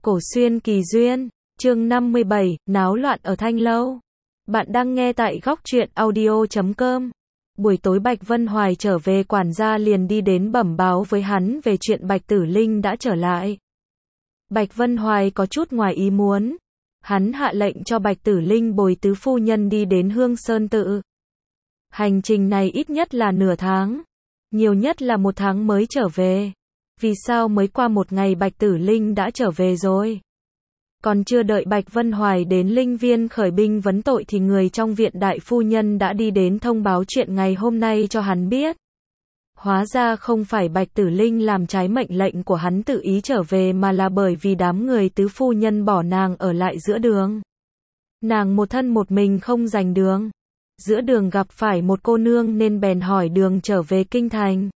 Cổ xuyên kỳ duyên, chương 57, náo loạn ở Thanh Lâu. Bạn đang nghe tại góc truyện audio.com. Buổi tối Bạch Vân Hoài trở về, quản gia liền đi đến bẩm báo với hắn về chuyện Bạch Tử Linh đã trở lại. Bạch Vân Hoài có chút ngoài ý muốn. Hắn hạ lệnh cho Bạch Tử Linh bồi tứ phu nhân đi đến Hương Sơn Tự. Hành trình này ít nhất là nửa tháng, nhiều nhất là 1 tháng mới trở về. Vì sao mới qua 1 ngày Bạch Tử Linh đã trở về rồi? Còn chưa đợi Bạch Vân Hoài đến Linh Viên khởi binh vấn tội thì người trong viện đại phu nhân đã đi đến thông báo chuyện ngày hôm nay cho hắn biết. Hóa ra không phải Bạch Tử Linh làm trái mệnh lệnh của hắn tự ý trở về, mà là bởi vì đám người tứ phu nhân bỏ nàng ở lại giữa đường. Nàng một thân một mình không giành đường. Giữa đường gặp phải một cô nương nên bèn hỏi đường trở về kinh thành.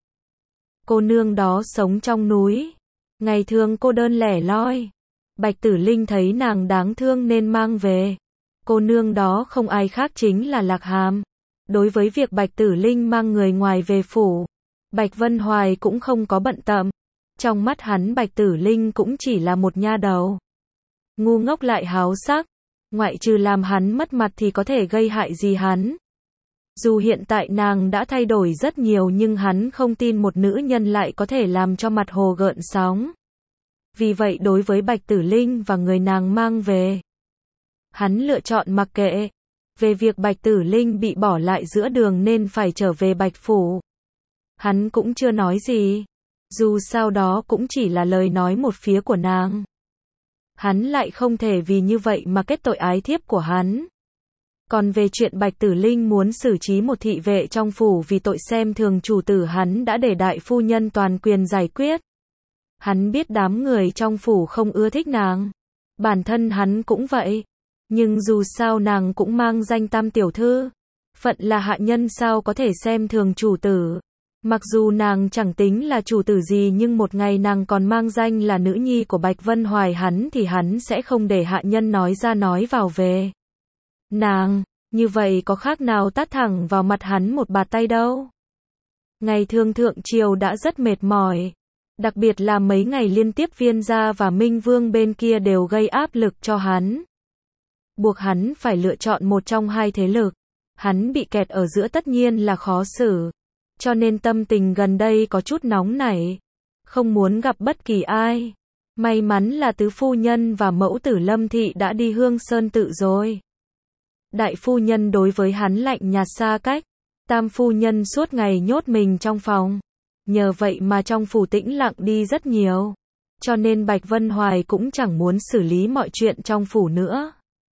Cô nương đó sống trong núi, ngày thường cô đơn lẻ loi. Bạch Tử Linh thấy nàng đáng thương nên mang về. Cô nương đó không ai khác chính là Lạc Hàm. Đối với việc Bạch Tử Linh mang người ngoài về phủ, Bạch Vân Hoài cũng không có bận tâm. Trong mắt hắn Bạch Tử Linh cũng chỉ là một nha đầu, ngu ngốc lại háo sắc. Ngoại trừ làm hắn mất mặt thì có thể gây hại gì hắn. Dù hiện tại nàng đã thay đổi rất nhiều, nhưng hắn không tin một nữ nhân lại có thể làm cho mặt hồ gợn sóng. Vì vậy đối với Bạch Tử Linh và người nàng mang về, hắn lựa chọn mặc kệ. Về việc Bạch Tử Linh bị bỏ lại giữa đường nên phải trở về Bạch Phủ, hắn cũng chưa nói gì. Dù sao đó cũng chỉ là lời nói một phía của nàng. Hắn lại không thể vì như vậy mà kết tội ái thiếp của hắn. Còn về chuyện Bạch Tử Linh muốn xử trí một thị vệ trong phủ vì tội xem thường chủ tử, hắn đã để đại phu nhân toàn quyền giải quyết. Hắn biết đám người trong phủ không ưa thích nàng. Bản thân hắn cũng vậy. Nhưng dù sao nàng cũng mang danh tam tiểu thư. Phận là hạ nhân sao có thể xem thường chủ tử. Mặc dù nàng chẳng tính là chủ tử gì, nhưng một ngày nàng còn mang danh là nữ nhi của Bạch Vân Hoài hắn thì hắn sẽ không để hạ nhân nói ra nói vào về nàng. Như vậy có khác nào tát thẳng vào mặt hắn một bạt tay đâu. Ngày thường thượng triều đã rất mệt mỏi. Đặc biệt là mấy ngày liên tiếp Viên gia và Minh Vương bên kia đều gây áp lực cho hắn. Buộc hắn phải lựa chọn một trong hai thế lực. Hắn bị kẹt ở giữa tất nhiên là khó xử. Cho nên tâm tình gần đây có chút nóng nảy. Không muốn gặp bất kỳ ai. May mắn là tứ phu nhân và mẫu tử Lâm Thị đã đi Hương Sơn Tự rồi. Đại phu nhân đối với hắn lạnh nhạt xa cách. Tam phu nhân suốt ngày nhốt mình trong phòng. Nhờ vậy mà trong phủ tĩnh lặng đi rất nhiều. Cho nên Bạch Vân Hoài cũng chẳng muốn xử lý mọi chuyện trong phủ nữa,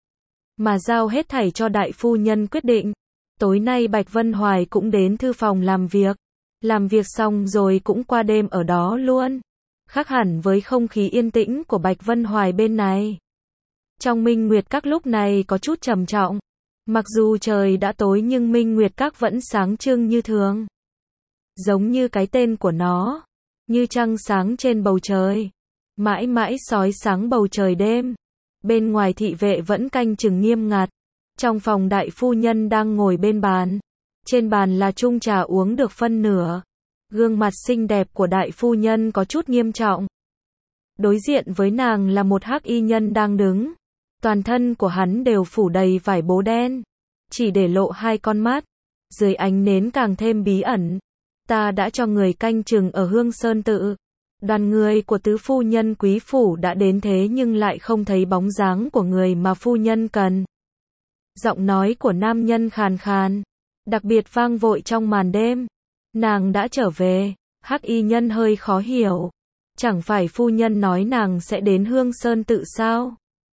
mà giao hết thảy cho đại phu nhân quyết định. Tối nay Bạch Vân Hoài cũng đến thư phòng làm việc. Làm việc xong rồi cũng qua đêm ở đó luôn. Khác hẳn với không khí yên tĩnh của Bạch Vân Hoài bên này. Trong Minh Nguyệt Các lúc này có chút trầm trọng. Mặc dù trời đã tối nhưng Minh Nguyệt Các vẫn sáng trưng như thường. Giống như cái tên của nó, như trăng sáng trên bầu trời, mãi mãi soi sáng bầu trời đêm. Bên ngoài thị vệ vẫn canh chừng nghiêm ngặt. Trong phòng đại phu nhân đang ngồi bên bàn. Trên bàn là chung trà uống được phân nửa. Gương mặt xinh đẹp của đại phu nhân có chút nghiêm trọng. Đối diện với nàng là một hắc y nhân đang đứng. Toàn thân của hắn đều phủ đầy vải bố đen, chỉ để lộ 2 con mắt. Dưới ánh nến càng thêm bí ẩn. Ta đã cho người canh chừng ở Hương Sơn Tự. Đoàn người của tứ phu nhân quý phủ đã đến thế nhưng lại không thấy bóng dáng của người mà phu nhân cần. Giọng nói của nam nhân khàn khàn, đặc biệt vang vội trong màn đêm. Nàng đã trở về. Hắc y nhân hơi khó hiểu. Chẳng phải phu nhân nói nàng sẽ đến Hương Sơn Tự sao?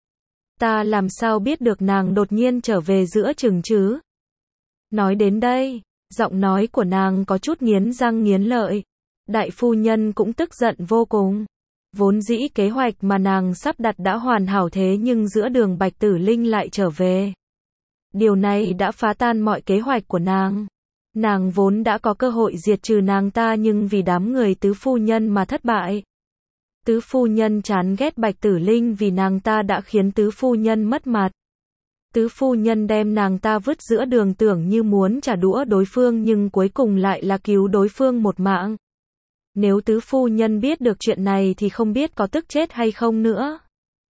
Ta làm sao biết được nàng đột nhiên trở về giữa chừng chứ? Nói đến đây, giọng nói của nàng có chút nghiến răng nghiến lợi. Đại phu nhân cũng tức giận vô cùng. Vốn dĩ kế hoạch mà nàng sắp đặt đã hoàn hảo, thế nhưng giữa đường Bạch Tử Linh lại trở về. Điều này đã phá tan mọi kế hoạch của nàng. Nàng vốn đã có cơ hội diệt trừ nàng ta nhưng vì đám người tứ phu nhân mà thất bại. Tứ phu nhân chán ghét Bạch Tử Linh vì nàng ta đã khiến tứ phu nhân mất mặt. Tứ phu nhân đem nàng ta vứt giữa đường, tưởng như muốn trả đũa đối phương nhưng cuối cùng lại là cứu đối phương một mạng. Nếu tứ phu nhân biết được chuyện này thì không biết có tức chết hay không nữa.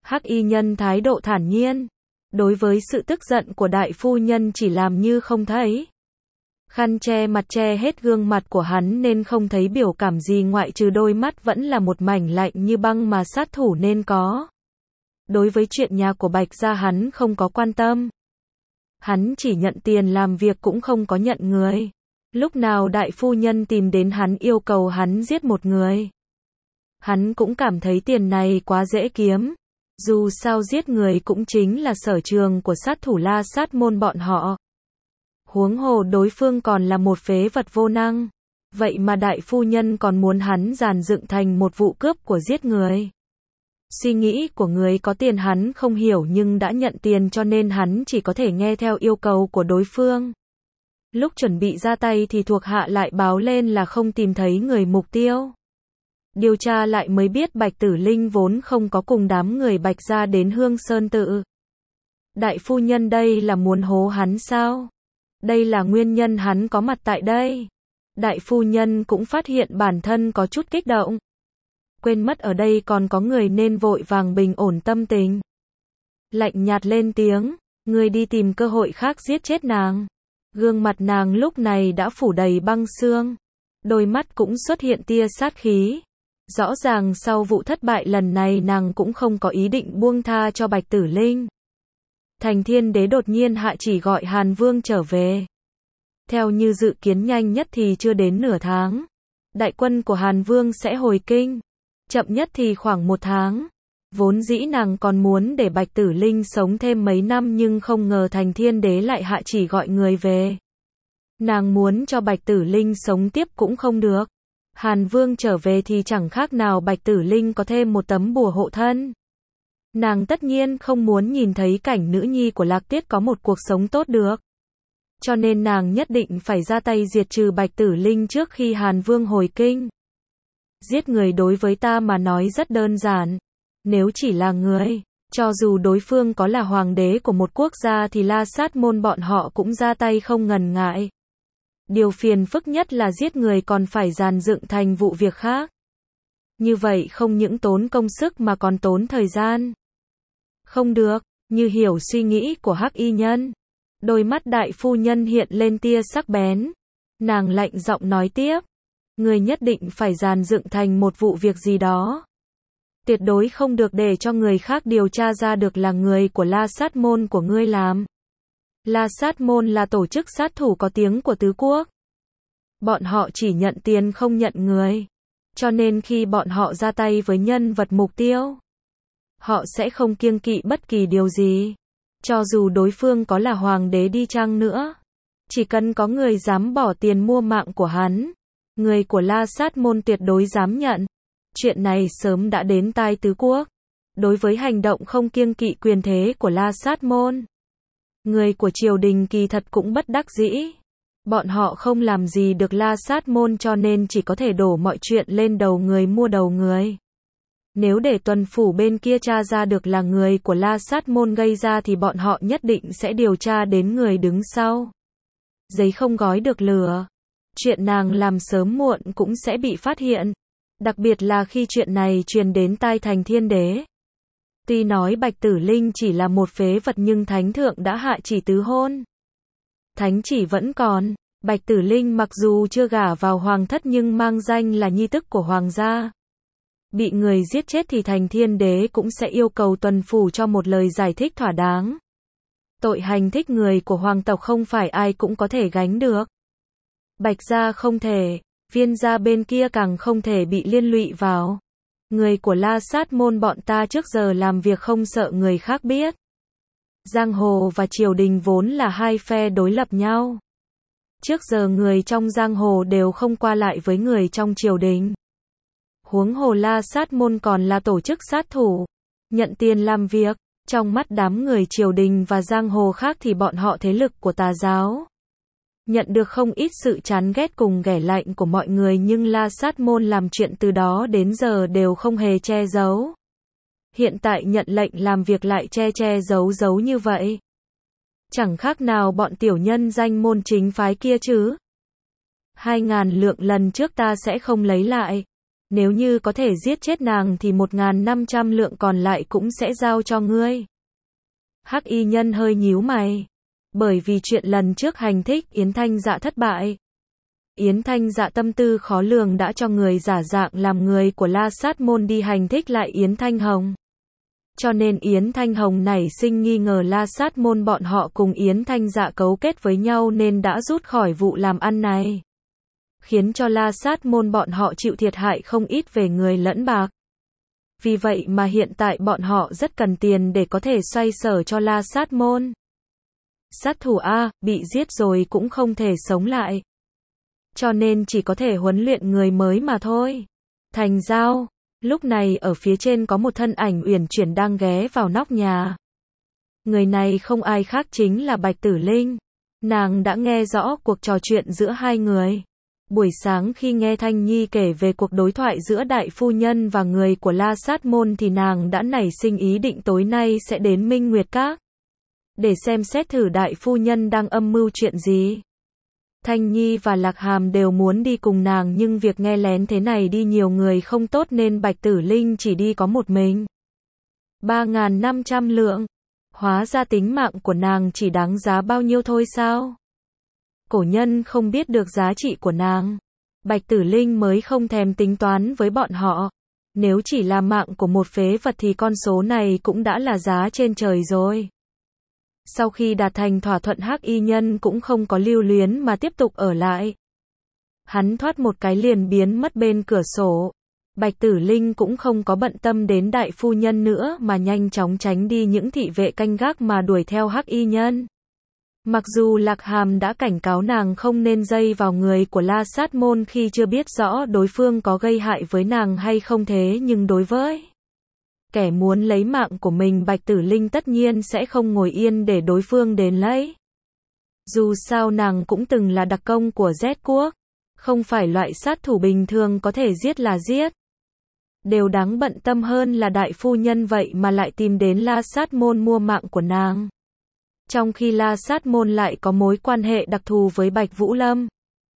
Hắc y nhân thái độ thản nhiên. Đối với sự tức giận của đại phu nhân chỉ làm như không thấy. Khăn che mặt che hết gương mặt của hắn nên không thấy biểu cảm gì ngoại trừ đôi mắt vẫn là một mảnh lạnh như băng mà sát thủ nên có. Đối với chuyện nhà của Bạch gia hắn không có quan tâm. Hắn chỉ nhận tiền làm việc cũng không có nhận người. Lúc nào đại phu nhân tìm đến hắn yêu cầu hắn giết một người. Hắn cũng cảm thấy tiền này quá dễ kiếm. Dù sao giết người cũng chính là sở trường của sát thủ La Sát môn bọn họ. Huống hồ đối phương còn là một phế vật vô năng. Vậy mà đại phu nhân còn muốn hắn dàn dựng thành một vụ cướp của giết người. Suy nghĩ của người có tiền hắn không hiểu nhưng đã nhận tiền cho nên hắn chỉ có thể nghe theo yêu cầu của đối phương. Lúc chuẩn bị ra tay thì thuộc hạ lại báo lên là không tìm thấy người mục tiêu. Điều tra lại mới biết Bạch Tử Linh vốn không có cùng đám người Bạch gia đến Hương Sơn Tự. Đại phu nhân đây là muốn hố hắn sao? Đây là nguyên nhân hắn có mặt tại đây. Đại phu nhân cũng phát hiện bản thân có chút kích động. Quên mất ở đây còn có người nên vội vàng bình ổn tâm tình. Lạnh nhạt lên tiếng, ngươi đi tìm cơ hội khác giết chết nàng. Gương mặt nàng lúc này đã phủ đầy băng xương. Đôi mắt cũng xuất hiện tia sát khí. Rõ ràng sau vụ thất bại lần này nàng cũng không có ý định buông tha cho Bạch Tử Linh. Thành Thiên Đế đột nhiên hạ chỉ gọi Hàn Vương trở về. Theo như dự kiến nhanh nhất thì chưa đến nửa tháng. Đại quân của Hàn Vương sẽ hồi kinh. Chậm nhất thì khoảng 1 tháng. Vốn dĩ nàng còn muốn để Bạch Tử Linh sống thêm mấy năm nhưng không ngờ Thành Thiên Đế lại hạ chỉ gọi người về. Nàng muốn cho Bạch Tử Linh sống tiếp cũng không được. Hàn Vương trở về thì chẳng khác nào Bạch Tử Linh có thêm một tấm bùa hộ thân. Nàng tất nhiên không muốn nhìn thấy cảnh nữ nhi của Lạc Tiết có một cuộc sống tốt được. Cho nên nàng nhất định phải ra tay diệt trừ Bạch Tử Linh trước khi Hàn Vương hồi kinh. Giết người đối với ta mà nói rất đơn giản. Nếu chỉ là người, cho dù đối phương có là hoàng đế của một quốc gia thì La Sát môn bọn họ cũng ra tay không ngần ngại. Điều phiền phức nhất là giết người còn phải dàn dựng thành vụ việc khác. Như vậy không những tốn công sức mà còn tốn thời gian. Không được, như hiểu suy nghĩ của Hắc y nhân. Đôi mắt đại phu nhân hiện lên tia sắc bén. Nàng lạnh giọng nói tiếp. Người nhất định phải dàn dựng thành một vụ việc gì đó. Tuyệt đối không được để cho người khác điều tra ra được là người của La Sát môn của ngươi làm. La Sát môn là tổ chức sát thủ có tiếng của tứ quốc. Bọn họ chỉ nhận tiền không nhận người. Cho nên khi bọn họ ra tay với nhân vật mục tiêu, họ sẽ không kiêng kỵ bất kỳ điều gì. Cho dù đối phương có là hoàng đế đi chăng nữa. Chỉ cần có người dám bỏ tiền mua mạng của hắn, người của La Sát môn tuyệt đối dám nhận. Chuyện này sớm đã đến tai tứ quốc. Đối với hành động không kiêng kỵ quyền thế của La Sát môn, người của triều đình kỳ thật cũng bất đắc dĩ. Bọn họ không làm gì được La Sát môn cho nên chỉ có thể đổ mọi chuyện lên đầu người mua đầu người. Nếu để tuần phủ bên kia tra ra được là người của La Sát môn gây ra thì bọn họ nhất định sẽ điều tra đến người đứng sau. Giấy không gói được lửa. Chuyện nàng làm sớm muộn cũng sẽ bị phát hiện. Đặc biệt là khi chuyện này truyền đến tai Thành Thiên Đế. Tuy nói Bạch Tử Linh chỉ là một phế vật nhưng Thánh Thượng đã hạ chỉ tứ hôn. Thánh chỉ vẫn còn. Bạch Tử Linh mặc dù chưa gả vào hoàng thất nhưng mang danh là nhi tức của hoàng gia. Bị người giết chết thì Thành Thiên Đế cũng sẽ yêu cầu tuần phủ cho một lời giải thích thỏa đáng. Tội hành thích người của hoàng tộc không phải ai cũng có thể gánh được. Bạch gia không thể, Viên gia bên kia càng không thể bị liên lụy vào. Người của La Sát môn bọn ta trước giờ làm việc không sợ người khác biết. Giang hồ và triều đình vốn là hai phe đối lập nhau. Trước giờ người trong giang hồ đều không qua lại với người trong triều đình. Huống hồ La Sát môn còn là tổ chức sát thủ, nhận tiền làm việc. Trong mắt đám người triều đình và giang hồ khác thì bọn họ thế lực của tà giáo. Nhận được không ít sự chán ghét cùng ghẻ lạnh của mọi người nhưng La Sát môn làm chuyện từ đó đến giờ đều không hề che giấu. Hiện tại nhận lệnh làm việc lại che giấu như vậy. Chẳng khác nào bọn tiểu nhân danh môn chính phái kia chứ. 2.000 lượng lần trước ta sẽ không lấy lại. Nếu như có thể giết chết nàng thì 1.500 lượng còn lại cũng sẽ giao cho ngươi. Hắc y nhân hơi nhíu mày. Bởi vì chuyện lần trước hành thích Yến Thanh Dạ thất bại. Yến Thanh Dạ tâm tư khó lường đã cho người giả dạng làm người của La Sát Môn đi hành thích lại Yến Thanh Hồng. Cho nên Yến Thanh Hồng nảy sinh nghi ngờ La Sát Môn bọn họ cùng Yến Thanh Dạ cấu kết với nhau nên đã rút khỏi vụ làm ăn này. Khiến cho La Sát Môn bọn họ chịu thiệt hại không ít về người lẫn bạc. Vì vậy mà hiện tại bọn họ rất cần tiền để có thể xoay sở cho La Sát Môn. Sát thủ A, bị giết rồi cũng không thể sống lại. Cho nên chỉ có thể huấn luyện người mới mà thôi. Thành Giao, lúc này ở phía trên có một thân ảnh uyển chuyển đang ghé vào nóc nhà. Người này không ai khác chính là Bạch Tử Linh. Nàng đã nghe rõ cuộc trò chuyện giữa hai người. Buổi sáng khi nghe Thanh Nhi kể về cuộc đối thoại giữa đại phu nhân và người của La Sát Môn thì nàng đã nảy sinh ý định tối nay sẽ đến Minh Nguyệt Các. Để xem xét thử đại phu nhân đang âm mưu chuyện gì. Thanh Nhi và Lạc Hàm đều muốn đi cùng nàng nhưng việc nghe lén thế này đi nhiều người không tốt nên Bạch Tử Linh chỉ đi có một mình. 3.500 lượng. Hóa ra tính mạng của nàng chỉ đáng giá bao nhiêu thôi sao? Cổ nhân không biết được giá trị của nàng. Bạch Tử Linh mới không thèm tính toán với bọn họ. Nếu chỉ là mạng của một phế vật thì con số này cũng đã là giá trên trời rồi. Sau khi đạt thành thỏa thuận Hắc y nhân cũng không có lưu luyến mà tiếp tục ở lại. Hắn thoát một cái liền biến mất bên cửa sổ. Bạch Tử Linh cũng không có bận tâm đến đại phu nhân nữa mà nhanh chóng tránh đi những thị vệ canh gác mà đuổi theo Hắc y nhân. Mặc dù Lạc Hàm đã cảnh cáo nàng không nên dây vào người của La Sát Môn khi chưa biết rõ đối phương có gây hại với nàng hay không thế nhưng đối với kẻ muốn lấy mạng của mình Bạch Tử Linh tất nhiên sẽ không ngồi yên để đối phương đến lấy. Dù sao nàng cũng từng là đặc công của Z quốc, không phải loại sát thủ bình thường có thể giết là giết. Đều đáng bận tâm hơn là đại phu nhân vậy mà lại tìm đến La Sát Môn mua mạng của nàng. Trong khi La Sát Môn lại có mối quan hệ đặc thù với Bạch Vũ Lâm.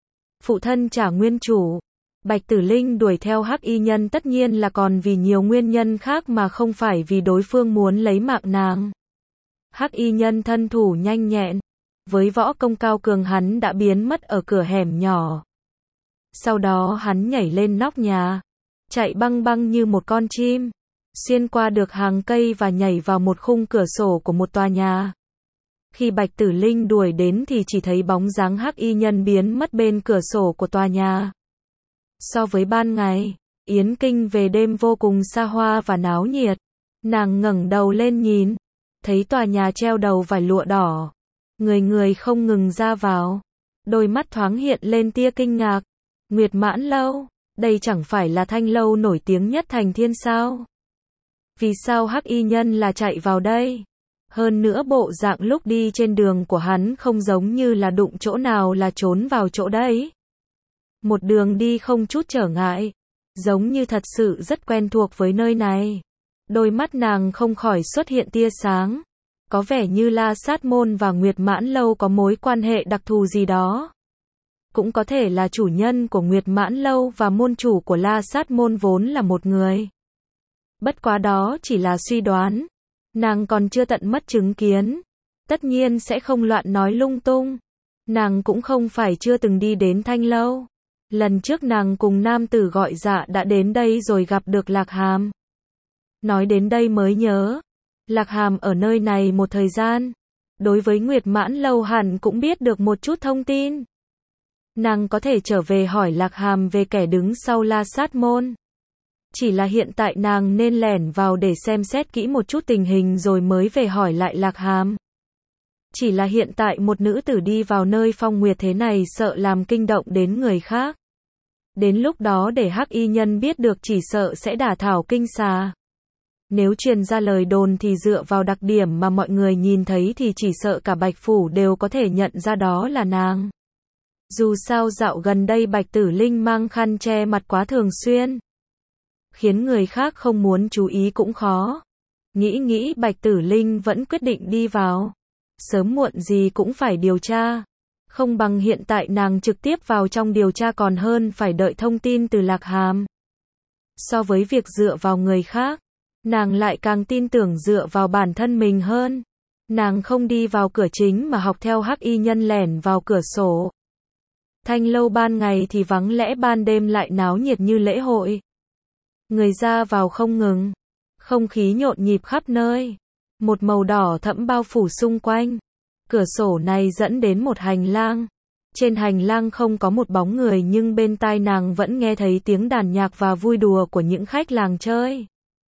Phụ thân trả nguyên chủ. Bạch Tử Linh đuổi theo Hắc y nhân tất nhiên là còn vì nhiều nguyên nhân khác mà không phải vì đối phương muốn lấy mạng nàng. Hắc y nhân thân thủ nhanh nhẹn. Với võ công cao cường hắn đã biến mất ở cửa hẻm nhỏ. Sau đó hắn nhảy lên nóc nhà. Chạy băng băng như một con chim. Xuyên qua được hàng cây và nhảy vào một khung cửa sổ của một tòa nhà. Khi Bạch Tử Linh đuổi đến thì chỉ thấy bóng dáng Hắc y nhân biến mất bên cửa sổ của tòa nhà. So với ban ngày, Yến Kinh về đêm vô cùng xa hoa và náo nhiệt. Nàng ngẩng đầu lên nhìn, thấy tòa nhà treo đầu vải lụa đỏ. Người người không ngừng ra vào. Đôi mắt thoáng hiện lên tia kinh ngạc. Nguyệt Mãn Lâu, đây chẳng phải là thanh lâu nổi tiếng nhất thành thiên sao? Vì sao Hắc y nhân là chạy vào đây? Hơn nữa bộ dạng lúc đi trên đường của hắn không giống như là đụng chỗ nào là trốn vào chỗ đấy. Một đường đi không chút trở ngại, giống như thật sự rất quen thuộc với nơi này. Đôi mắt nàng không khỏi xuất hiện tia sáng. Có vẻ như La Sát Môn và Nguyệt Mãn Lâu có mối quan hệ đặc thù gì đó. Cũng có thể là chủ nhân của Nguyệt Mãn Lâu và môn chủ của La Sát Môn vốn là một người. Bất quá đó chỉ là suy đoán. Nàng còn chưa tận mắt chứng kiến. Tất nhiên sẽ không loạn nói lung tung. Nàng cũng không phải chưa từng đi đến thanh lâu. Lần trước nàng cùng nam tử gọi dạ đã đến đây rồi gặp được Lạc Hàm. Nói đến đây mới nhớ. Lạc Hàm ở nơi này một thời gian. Đối với Nguyệt Mãn Lâu hẳn cũng biết được một chút thông tin. Nàng có thể trở về hỏi Lạc Hàm về kẻ đứng sau La Sát Môn. Chỉ là hiện tại nàng nên lẻn vào để xem xét kỹ một chút tình hình rồi mới về hỏi lại Lạc Hàm. Chỉ là hiện tại một nữ tử đi vào nơi phong nguyệt thế này sợ làm kinh động đến người khác. Đến lúc đó để Hắc y nhân biết được chỉ sợ sẽ đả thảo kinh xà. Nếu truyền ra lời đồn thì dựa vào đặc điểm mà mọi người nhìn thấy thì chỉ sợ cả Bạch Phủ đều có thể nhận ra đó là nàng. Dù sao dạo gần đây Bạch Tử Linh mang khăn che mặt quá thường xuyên. Khiến người khác không muốn chú ý cũng khó. Nghĩ Bạch Tử Linh vẫn quyết định đi vào. Sớm muộn gì cũng phải điều tra. Không bằng hiện tại nàng trực tiếp vào trong điều tra còn hơn phải đợi thông tin từ Lạc Hàm. So với việc dựa vào người khác, nàng lại càng tin tưởng dựa vào bản thân mình hơn. Nàng không đi vào cửa chính mà học theo hắc y nhân lẻn vào cửa sổ. Thanh lâu ban ngày thì vắng lẽ, ban đêm lại náo nhiệt như lễ hội. Người ra vào không ngừng, không khí nhộn nhịp khắp nơi. Một màu đỏ thẫm bao phủ xung quanh. Cửa sổ này dẫn đến một hành lang. Trên hành lang không có một bóng người, nhưng bên tai nàng vẫn nghe thấy tiếng đàn nhạc và vui đùa của những khách làng chơi.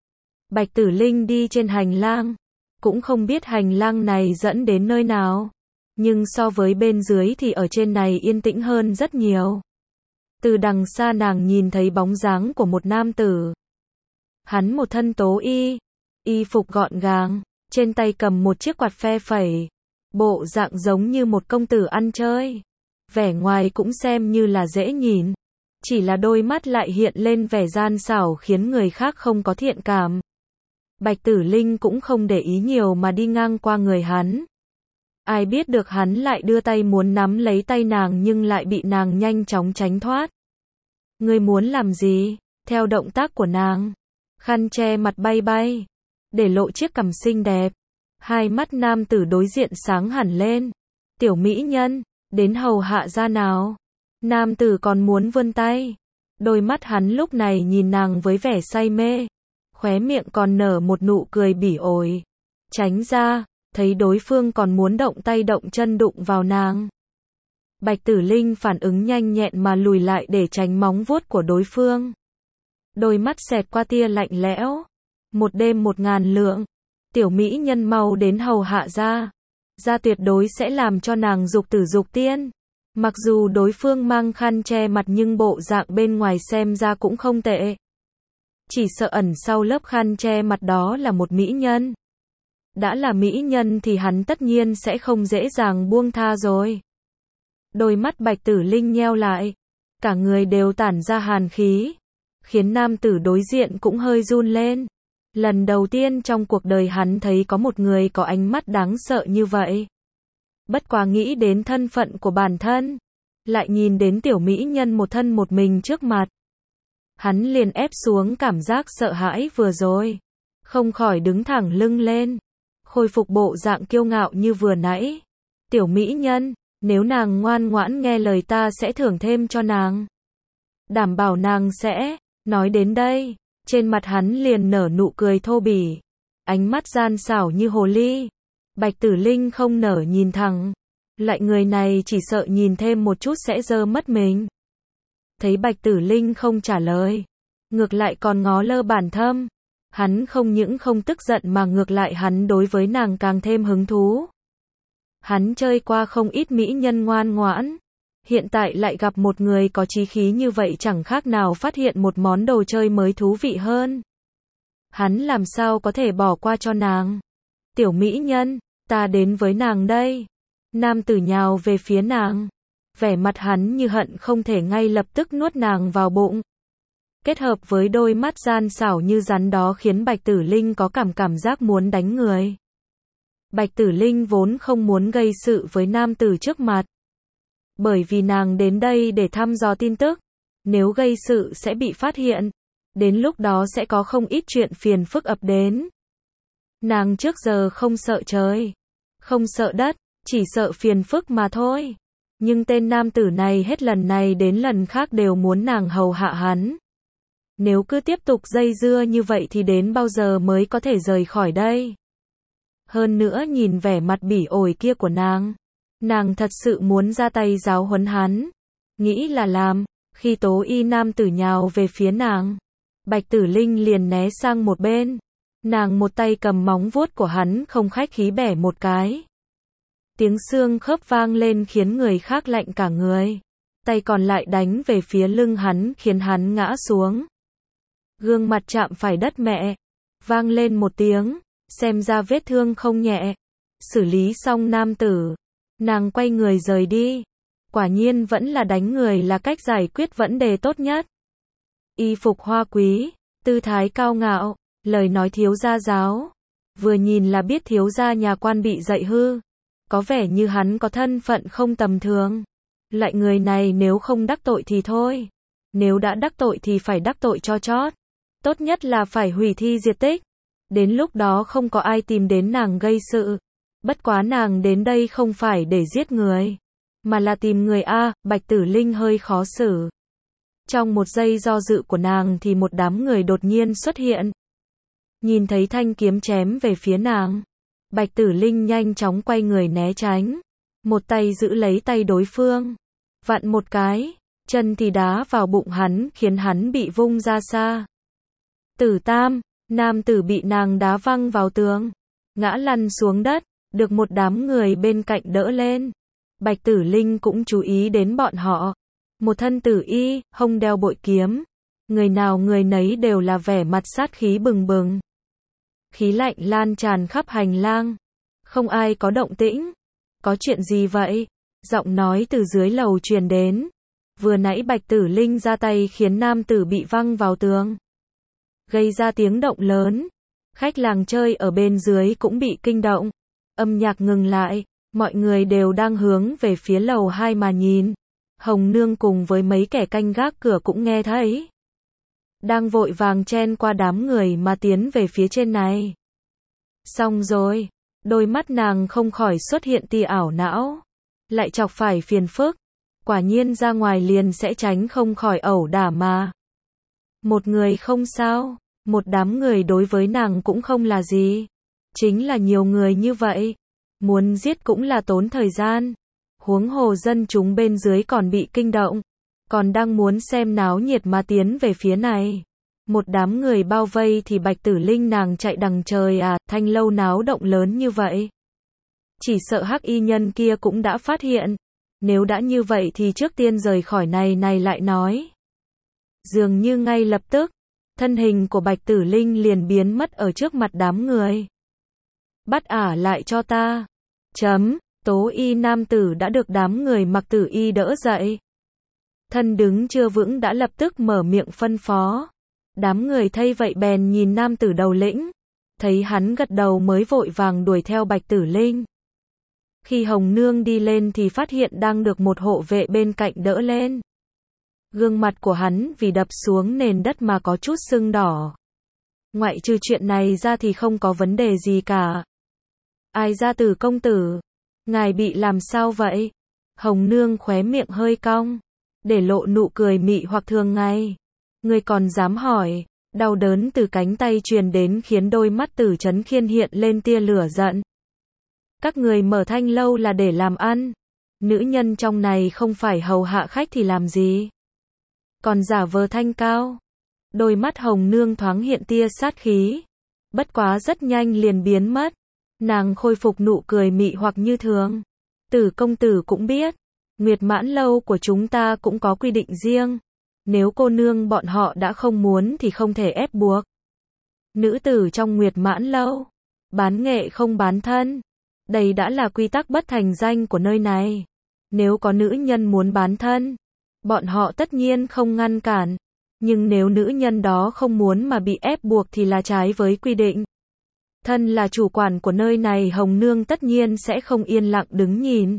Bạch Tử Linh đi trên hành lang, cũng không biết hành lang này dẫn đến nơi nào. Nhưng so với bên dưới thì ở trên này yên tĩnh hơn rất nhiều. Từ đằng xa nàng nhìn thấy bóng dáng của một nam tử. Hắn một thân tố y, y phục gọn gàng, trên tay cầm một chiếc quạt phe phẩy, bộ dạng giống như một công tử ăn chơi. Vẻ ngoài cũng xem như là dễ nhìn, chỉ là đôi mắt lại hiện lên vẻ gian xảo khiến người khác không có thiện cảm. Bạch Tử Linh cũng không để ý nhiều mà đi ngang qua người hắn. Ai biết được hắn lại đưa tay muốn nắm lấy tay nàng nhưng lại bị nàng nhanh chóng tránh thoát. Ngươi muốn làm gì? Theo động tác của nàng, khăn che mặt bay bay, để lộ chiếc cằm xinh đẹp. Hai mắt nam tử đối diện sáng hẳn lên. Tiểu mỹ nhân, đến hầu hạ ra nào. Nam tử còn muốn vươn tay. Đôi mắt hắn lúc này nhìn nàng với vẻ say mê. Khóe miệng còn nở một nụ cười bỉ ổi. Tránh ra, thấy đối phương còn muốn động tay động chân đụng vào nàng. Bạch Tử Linh phản ứng nhanh nhẹn mà lùi lại để tránh móng vuốt của đối phương. Đôi mắt xẹt qua tia lạnh lẽo. Một đêm 1000 lượng. Tiểu mỹ nhân mau đến hầu hạ ra. Ra tuyệt đối sẽ làm cho nàng dục tử dục tiên. Mặc dù đối phương mang khăn che mặt nhưng bộ dạng bên ngoài xem ra cũng không tệ. Chỉ sợ ẩn sau lớp khăn che mặt đó là một mỹ nhân. Đã là mỹ nhân thì hắn tất nhiên sẽ không dễ dàng buông tha rồi. Đôi mắt Bạch Tử Linh nheo lại. Cả người đều tản ra hàn khí. Khiến nam tử đối diện cũng hơi run lên. Lần đầu tiên trong cuộc đời hắn thấy có một người có ánh mắt đáng sợ như vậy. Bất quá nghĩ đến thân phận của bản thân, lại nhìn đến tiểu mỹ nhân một thân một mình trước mặt. Hắn liền ép xuống cảm giác sợ hãi vừa rồi. Không khỏi đứng thẳng lưng lên. Khôi phục bộ dạng kiêu ngạo như vừa nãy. Tiểu mỹ nhân, nếu nàng ngoan ngoãn nghe lời ta sẽ thưởng thêm cho nàng. Đảm bảo nàng sẽ. Nói đến đây, trên mặt hắn liền nở nụ cười thô bỉ. Ánh mắt gian xảo như hồ ly. Bạch Tử Linh không nở nhìn thẳng. Lại người này chỉ sợ nhìn thêm một chút sẽ dơ mất mình. Thấy Bạch Tử Linh không trả lời, ngược lại còn ngó lơ bản thân. Hắn không những không tức giận mà ngược lại hắn đối với nàng càng thêm hứng thú. Hắn chơi qua không ít mỹ nhân ngoan ngoãn. Hiện tại lại gặp một người có chí khí như vậy chẳng khác nào phát hiện một món đồ chơi mới thú vị hơn. Hắn làm sao có thể bỏ qua cho nàng. Tiểu mỹ nhân, ta đến với nàng đây. Nam tử nhào về phía nàng. Vẻ mặt hắn như hận không thể ngay lập tức nuốt nàng vào bụng. Kết hợp với đôi mắt gian xảo như rắn đó khiến Bạch Tử Linh có cảm giác muốn đánh người. Bạch Tử Linh vốn không muốn gây sự với nam tử trước mặt. Bởi vì nàng đến đây để thăm dò tin tức. Nếu gây sự sẽ bị phát hiện. Đến lúc đó sẽ có không ít chuyện phiền phức ập đến. Nàng trước giờ không sợ trời, không sợ đất, chỉ sợ phiền phức mà thôi. Nhưng tên nam tử này hết lần này đến lần khác đều muốn nàng hầu hạ hắn. Nếu cứ tiếp tục dây dưa như vậy thì đến bao giờ mới có thể rời khỏi đây? Hơn nữa nhìn vẻ mặt bỉ ổi kia của nàng thật sự muốn ra tay giáo huấn hắn. Nghĩ là làm, khi tố y nam tử nhào về phía nàng, Bạch Tử Linh liền né sang một bên. Nàng một tay cầm móng vuốt của hắn không khách khí bẻ một cái. Tiếng xương khớp vang lên khiến người khác lạnh cả người. Tay còn lại đánh về phía lưng hắn khiến hắn ngã xuống. Gương mặt chạm phải đất mẹ. Vang lên một tiếng, xem ra vết thương không nhẹ. Xử lý xong nam tử, nàng quay người rời đi. Quả nhiên vẫn là đánh người là cách giải quyết vấn đề tốt nhất. Y phục hoa quý, tư thái cao ngạo, lời nói thiếu gia giáo. Vừa nhìn là biết thiếu gia nhà quan bị dạy hư. Có vẻ như hắn có thân phận không tầm thường. Lại người này nếu không đắc tội thì thôi. Nếu đã đắc tội thì phải đắc tội cho chót. Tốt nhất là phải hủy thi diệt tích. Đến lúc đó không có ai tìm đến nàng gây sự. Bất quá nàng đến đây không phải để giết người, mà là tìm người a. Bạch Tử Linh hơi khó xử. Trong một giây do dự của nàng thì một đám người đột nhiên xuất hiện. Nhìn thấy thanh kiếm chém về phía nàng, Bạch Tử Linh nhanh chóng quay người né tránh. Một tay giữ lấy tay đối phương, vặn một cái, chân thì đá vào bụng hắn khiến hắn bị vung ra xa. Tử Tam, nam tử bị nàng đá văng vào tường, ngã lăn xuống đất, được một đám người bên cạnh đỡ lên. Bạch Tử Linh cũng chú ý đến bọn họ. Một thân tử y, hông đeo bội kiếm. Người nào người nấy đều là vẻ mặt sát khí bừng bừng. Khí lạnh lan tràn khắp hành lang. Không ai có động tĩnh. Có chuyện gì vậy? Giọng nói từ dưới lầu truyền đến. Vừa nãy Bạch Tử Linh ra tay khiến nam tử bị văng vào tường, gây ra tiếng động lớn. Khách làng chơi ở bên dưới cũng bị kinh động. Âm nhạc ngừng lại, mọi người đều đang hướng về phía lầu 2 mà nhìn. Hồng Nương cùng với mấy kẻ canh gác cửa cũng nghe thấy, đang vội vàng chen qua đám người mà tiến về phía trên này. Xong rồi, đôi mắt nàng không khỏi xuất hiện tia ảo não, lại chọc phải phiền phức. Quả nhiên ra ngoài liền sẽ tránh không khỏi ẩu đả mà. Một người không sao, một đám người đối với nàng cũng không là gì. Chính là nhiều người như vậy, muốn giết cũng là tốn thời gian. Huống hồ dân chúng bên dưới còn bị kinh động, còn đang muốn xem náo nhiệt mà tiến về phía này. Một đám người bao vây thì Bạch Tử Linh nàng chạy đằng trời à, thanh lâu náo động lớn như vậy. Chỉ sợ hắc y nhân kia cũng đã phát hiện. Nếu đã như vậy thì trước tiên rời khỏi này lại nói. Dường như ngay lập tức, thân hình của Bạch Tử Linh liền biến mất ở trước mặt đám người. Bắt ả lại cho ta. Tố y nam tử đã được đám người mặc tử y đỡ dậy. Thân đứng chưa vững đã lập tức mở miệng phân phó. Đám người thay vậy bèn nhìn nam tử đầu lĩnh. Thấy hắn gật đầu mới vội vàng đuổi theo Bạch Tử Linh. Khi Hồng Nương đi lên thì phát hiện đang được một hộ vệ bên cạnh đỡ lên. Gương mặt của hắn vì đập xuống nền đất mà có chút sưng đỏ. Ngoại trừ chuyện này ra thì không có vấn đề gì cả. Ai ra Tử công tử? Ngài bị làm sao vậy? Hồng Nương khóe miệng hơi cong, để lộ nụ cười mị hoặc thường ngày. Ngươi còn dám hỏi? Đau đớn từ cánh tay truyền đến khiến đôi mắt Tử Chấn Khiên hiện lên tia lửa giận. Các người mở thanh lâu là để làm ăn. Nữ nhân trong này không phải hầu hạ khách thì làm gì? Còn giả vờ thanh cao. Đôi mắt Hồng Nương thoáng hiện tia sát khí. Bất quá rất nhanh liền biến mất. Nàng khôi phục nụ cười mị hoặc như thường. Tử công tử cũng biết, Nguyệt Mãn lâu của chúng ta cũng có quy định riêng. Nếu cô nương bọn họ đã không muốn thì không thể ép buộc. Nữ tử trong Nguyệt Mãn lâu, bán nghệ không bán thân. Đây đã là quy tắc bất thành danh của nơi này. Nếu có nữ nhân muốn bán thân, bọn họ tất nhiên không ngăn cản. Nhưng nếu nữ nhân đó không muốn mà bị ép buộc thì là trái với quy định. Thân là chủ quản của nơi này, Hồng Nương tất nhiên sẽ không yên lặng đứng nhìn.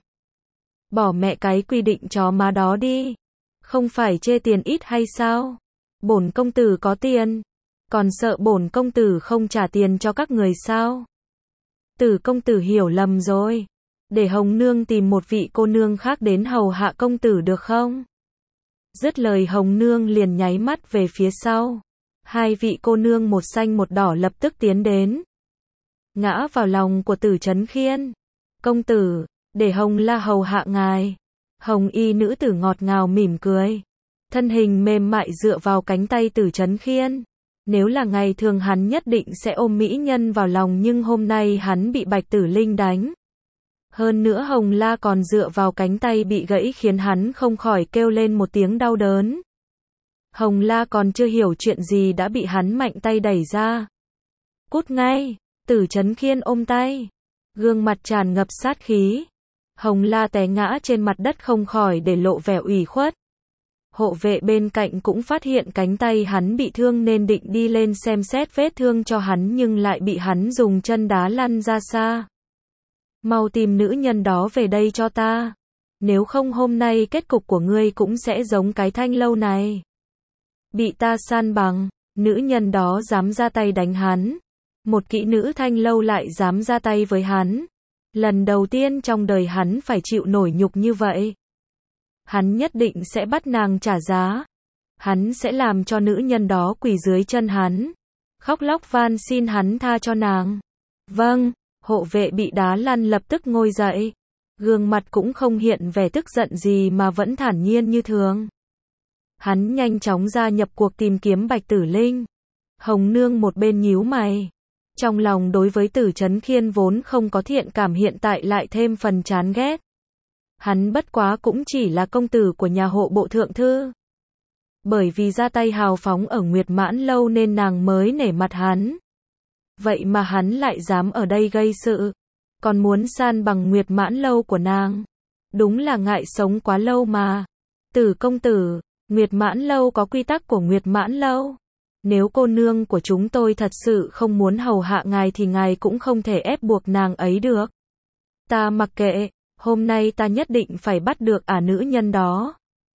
Bỏ mẹ cái quy định chó má đó đi. Không phải chê tiền ít hay sao? Bổn công tử có tiền, còn sợ bổn công tử không trả tiền cho các người sao? Tử công tử hiểu lầm rồi. Để Hồng Nương tìm một vị cô nương khác đến hầu hạ công tử được không? Dứt lời Hồng Nương liền nháy mắt về phía sau. Hai vị cô nương một xanh một đỏ lập tức tiến đến, ngã vào lòng của Tử Chấn Khiên. Công tử, để Hồng La hầu hạ ngài. Hồng y nữ tử ngọt ngào mỉm cười, thân hình mềm mại dựa vào cánh tay Tử Chấn Khiên. Nếu là ngày thường hắn nhất định sẽ ôm mỹ nhân vào lòng, nhưng hôm nay hắn bị Bạch Tử Linh đánh. Hơn nữa Hồng La còn dựa vào cánh tay bị gãy khiến hắn không khỏi kêu lên một tiếng đau đớn. Hồng La còn chưa hiểu chuyện gì đã bị hắn mạnh tay đẩy ra. Cút ngay! Tử Chấn Khiên ôm tay, gương mặt tràn ngập sát khí. Hồng La té ngã trên mặt đất không khỏi để lộ vẻ ủy khuất. Hộ vệ bên cạnh cũng phát hiện cánh tay hắn bị thương nên định đi lên xem xét vết thương cho hắn nhưng lại bị hắn dùng chân đá lăn ra xa. Mau tìm nữ nhân đó về đây cho ta. Nếu không hôm nay kết cục của ngươi cũng sẽ giống cái thanh lâu này. Bị ta san bằng. Nữ nhân đó dám ra tay đánh hắn. Một kỹ nữ thanh lâu lại dám ra tay với hắn. Lần đầu tiên trong đời hắn phải chịu nổi nhục như vậy. Hắn nhất định sẽ bắt nàng trả giá. Hắn sẽ làm cho nữ nhân đó quỳ dưới chân hắn. Khóc lóc van xin hắn tha cho nàng. Vâng, hộ vệ bị đá lăn lập tức ngồi dậy. Gương mặt cũng không hiện vẻ tức giận gì mà vẫn thản nhiên như thường. Hắn nhanh chóng gia nhập cuộc tìm kiếm Bạch Tử Linh. Hồng Nương một bên nhíu mày. Trong lòng đối với Tử Chấn Khiên vốn không có thiện cảm hiện tại lại thêm phần chán ghét. Hắn bất quá cũng chỉ là công tử của nhà hộ bộ thượng thư. Bởi vì ra tay hào phóng ở Nguyệt Mãn Lâu nên nàng mới nể mặt hắn. Vậy mà hắn lại dám ở đây gây sự. Còn muốn san bằng Nguyệt Mãn Lâu của nàng. Đúng là ngại sống quá lâu mà. Tử công tử, Nguyệt Mãn Lâu có quy tắc của Nguyệt Mãn Lâu. Nếu cô nương của chúng tôi thật sự không muốn hầu hạ ngài thì ngài cũng không thể ép buộc nàng ấy được. Ta mặc kệ, hôm nay ta nhất định phải bắt được nữ nhân đó.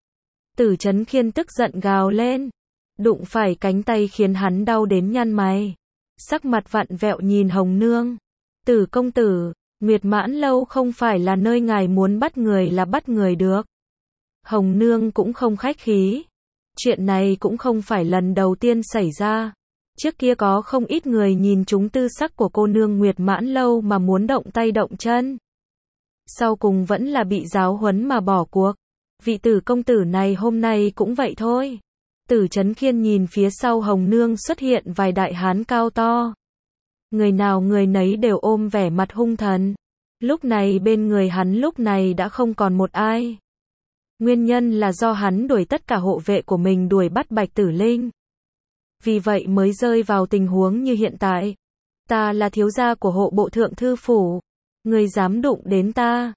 Tử Chấn Khiên tức giận gào lên. Đụng phải cánh tay khiến hắn đau đến nhăn mày. Sắc mặt vặn vẹo nhìn Hồng Nương. Tử công tử, Nguyệt Mãn Lâu không phải là nơi ngài muốn bắt người là bắt người được. Hồng Nương cũng không khách khí. Chuyện này cũng không phải lần đầu tiên xảy ra. Trước kia có không ít người nhìn trúng tư sắc của cô nương Nguyệt Mãn Lâu mà muốn động tay động chân. Sau cùng vẫn là bị giáo huấn mà bỏ cuộc. Vị Tử công tử này hôm nay cũng vậy thôi. Tử Chấn Khiên nhìn phía sau Hồng Nương xuất hiện vài đại hán cao to. Người nào người nấy đều ôm vẻ mặt hung thần. Lúc này bên người hắn lúc này đã không còn một ai. Nguyên nhân là do hắn đuổi tất cả hộ vệ của mình đuổi bắt Bạch Tử Linh. Vì vậy mới rơi vào tình huống như hiện tại. Ta là thiếu gia của hộ bộ thượng thư phủ. Người dám đụng đến ta.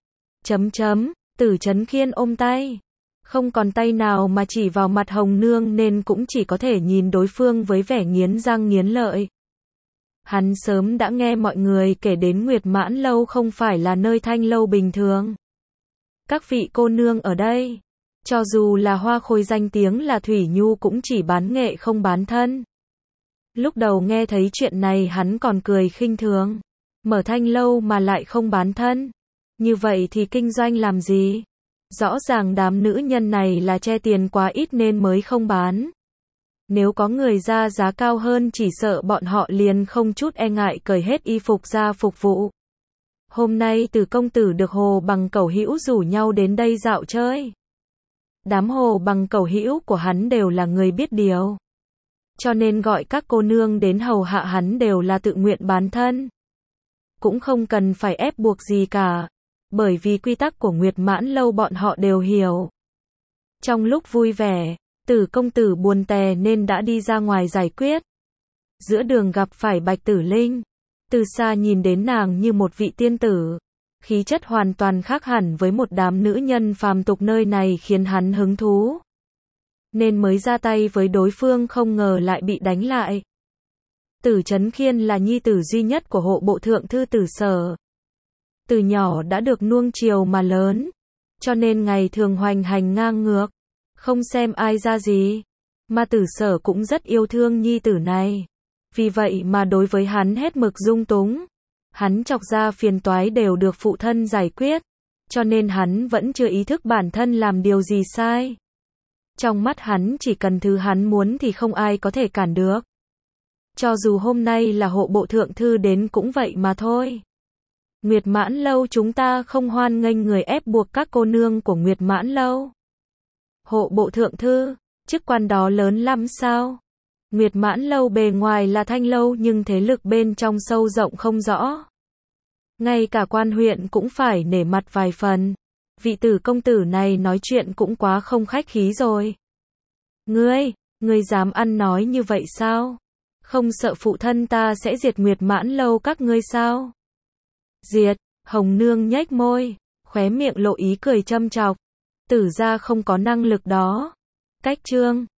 Tử Chấn Khiên ôm tay. Không còn tay nào mà chỉ vào mặt Hồng Nương nên cũng chỉ có thể nhìn đối phương với vẻ nghiến răng nghiến lợi. Hắn sớm đã nghe mọi người kể đến Nguyệt Mãn Lâu không phải là nơi thanh lâu bình thường. Các vị cô nương ở đây, cho dù là hoa khôi danh tiếng là Thủy Nhu cũng chỉ bán nghệ không bán thân. Lúc đầu nghe thấy chuyện này hắn còn cười khinh thường. Mở thanh lâu mà lại không bán thân. Như vậy thì kinh doanh làm gì? Rõ ràng đám nữ nhân này là che tiền quá ít nên mới không bán. Nếu có người ra giá cao hơn chỉ sợ bọn họ liền không chút e ngại cởi hết y phục ra phục vụ. Hôm nay Từ công tử được Hồ Bằng Cẩu Hữu rủ nhau đến đây dạo chơi. Đám Hồ Bằng Cẩu Hữu của hắn đều là người biết điều. Cho nên gọi các cô nương đến hầu hạ hắn đều là tự nguyện bán thân. Cũng không cần phải ép buộc gì cả. Bởi vì quy tắc của Nguyệt Mãn Lâu bọn họ đều hiểu. Trong lúc vui vẻ, Tử công tử buồn tè nên đã đi ra ngoài giải quyết. Giữa đường gặp phải Bạch Tử Linh. Từ xa nhìn đến nàng như một vị tiên tử. Khí chất hoàn toàn khác hẳn với một đám nữ nhân phàm tục nơi này khiến hắn hứng thú. Nên mới ra tay với đối phương không ngờ lại bị đánh lại. Tử Chấn Khiên là nhi tử duy nhất của hộ bộ thượng thư Tử Sở. Từ nhỏ đã được nuông chiều mà lớn. Cho nên ngày thường hoành hành ngang ngược. Không xem ai ra gì. Mà Tử Sở cũng rất yêu thương nhi tử này. Vì vậy mà đối với hắn hết mực dung túng. Hắn chọc ra phiền toái đều được phụ thân giải quyết. Cho nên hắn vẫn chưa ý thức bản thân làm điều gì sai. Trong mắt hắn chỉ cần thứ hắn muốn thì không ai có thể cản được. Cho dù hôm nay là hộ bộ thượng thư đến cũng vậy mà thôi. Nguyệt Mãn Lâu chúng ta không hoan nghênh người ép buộc các cô nương của Nguyệt Mãn Lâu. Hộ bộ thượng thư, chức quan đó lớn lắm sao? Nguyệt Mãn Lâu bề ngoài là thanh lâu nhưng thế lực bên trong sâu rộng không rõ. Ngay cả quan huyện cũng phải nể mặt vài phần. Vị Tử công tử này nói chuyện cũng quá không khách khí rồi. Ngươi dám ăn nói như vậy sao? Không sợ phụ thân ta sẽ diệt Nguyệt Mãn Lâu các ngươi sao? Diệt, Hồng Nương nhếch môi, khóe miệng lộ ý cười châm chọc. Tử gia không có năng lực đó. Cách chương